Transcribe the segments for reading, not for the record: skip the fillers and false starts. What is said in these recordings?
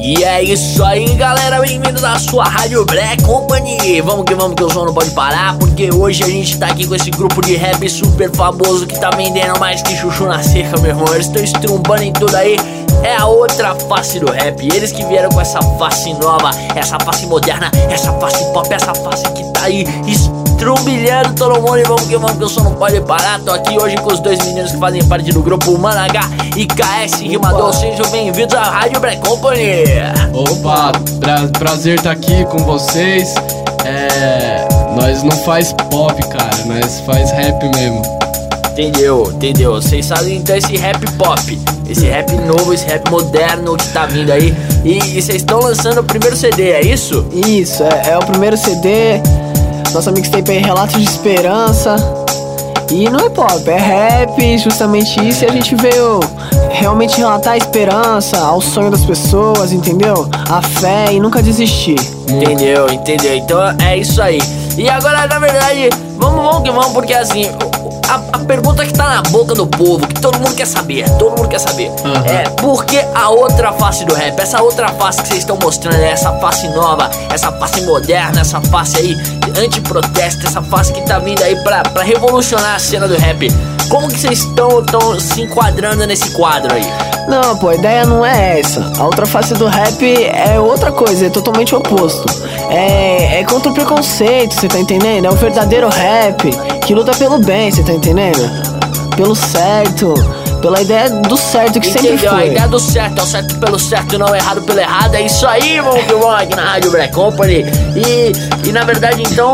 E é isso aí, galera, bem-vindos à sua Rádio Black Company. Vamos que o som não pode parar, porque hoje a gente tá aqui com esse grupo de rap super famoso que tá vendendo mais que chuchu na cerca, meu irmão. Eles estão estrumbando em tudo aí. É a outra face do rap. Eles que vieram com essa face nova, essa face moderna, essa face pop, essa face que tá aí estrumbilhando todo mundo. E vamos que o som não pode parar. Tô aqui hoje com os dois meninos que fazem parte do grupo Mano H e KS Rimador. Sejam bem-vindos à Rádio Black Company. Opa, prazer estar aqui com vocês. Nós não faz pop, cara, nós faz rap mesmo. Entendeu? Vocês sabem então esse rap pop, esse rap novo, esse rap moderno que tá vindo aí. E vocês estão lançando o primeiro CD, é isso? Isso, é o primeiro CD. Nossa mixtape é Relatos de Esperança. E não é pop, é rap, justamente isso. E a gente veio realmente relatar a esperança, ao sonho das pessoas, entendeu? A fé e nunca desistir. Entendeu? Então é isso aí. E agora, na verdade, vamos que vamos, porque assim, a pergunta que tá na boca do povo, que todo mundo quer saber, é por que a outra face do rap? Essa outra face que vocês estão mostrando, essa face nova, essa face moderna, essa face aí anti-protesto, essa face que tá vindo aí pra revolucionar a cena do rap. Como que vocês estão se enquadrando nesse quadro aí? Não, pô, a ideia não é essa. A outra face do rap é outra coisa, é totalmente oposto. É contra o preconceito, você tá entendendo? É o verdadeiro rap que luta pelo bem, você tá entendendo? Pelo certo, pela ideia do certo que sempre foi. A ideia do certo, é o certo pelo certo, não o errado pelo errado. É isso aí, vamos aqui na Rádio Black Company. E na verdade, então,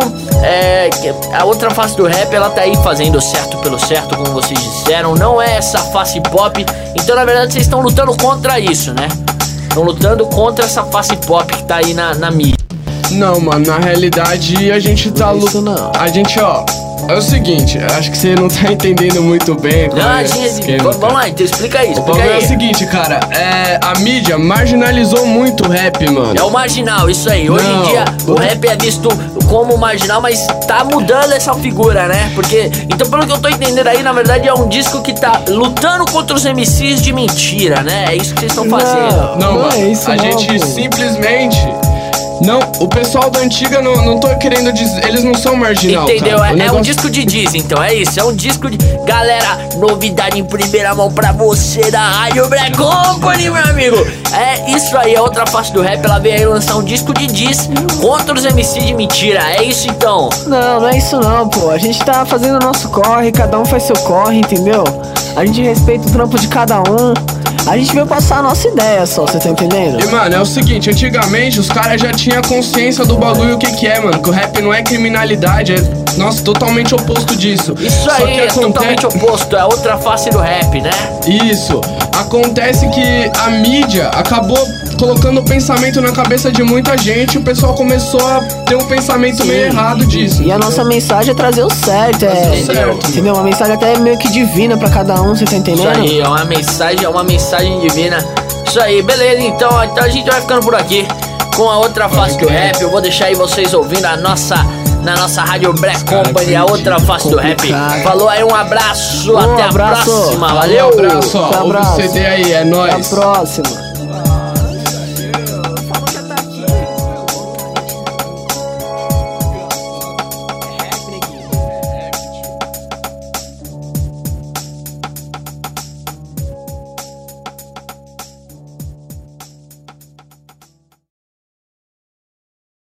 a outra face do rap, ela tá aí fazendo o certo pelo certo, como vocês disseram. Não é essa face pop. Então, na verdade, vocês estão lutando contra isso, né? Estão lutando contra essa face pop que tá aí na mídia. Não, mano, na realidade a gente tá lutando. A gente, é o seguinte, acho que você não tá entendendo muito bem. Vamos lá, então explica aí. É o seguinte, cara, a mídia marginalizou muito o rap, mano. É o marginal, isso aí. Hoje em dia o rap é visto como marginal, mas tá mudando essa figura, né? Porque, então pelo que eu tô entendendo aí, na verdade é um disco que tá lutando contra os MCs de mentira, né? É isso que vocês estão fazendo. Não, mano, é isso, a gente simplesmente... Não, o pessoal da antiga não tô querendo dizer, eles não são marginal. Entendeu? É um disco de diz, então é isso, é um disco de... Galera, novidade em primeira mão pra você da Rádio Black Company, meu amigo. É isso aí, a outra face do rap, ela veio aí lançar um disco de diz contra os MC de mentira, é isso então? Não é isso não, pô, a gente tá fazendo o nosso corre, cada um faz seu corre, entendeu? A gente respeita o trampo de cada um. A gente veio passar a nossa ideia só, você tá entendendo? E, mano, é o seguinte, antigamente os caras já tinham consciência do bagulho, o que é, mano. Que o rap não é criminalidade, nossa, totalmente oposto disso. Isso aí, é totalmente oposto, é outra face do rap, né? Isso, acontece que a mídia acabou colocando o pensamento na cabeça de muita gente. O pessoal começou a ter um pensamento meio errado disso. E a nossa mensagem é trazer o certo, entendeu? Uma mensagem até meio que divina pra cada um, você tá entendendo? Isso aí, é uma mensagem divina. Isso aí, beleza, então a gente vai ficando por aqui com a outra face do rap. Eu vou deixar aí vocês ouvindo na nossa Rádio Black Company, a outra face do rap. Falou aí, um abraço, até a próxima, valeu! Um abraço, ouve o CD aí, é nóis. Até a próxima.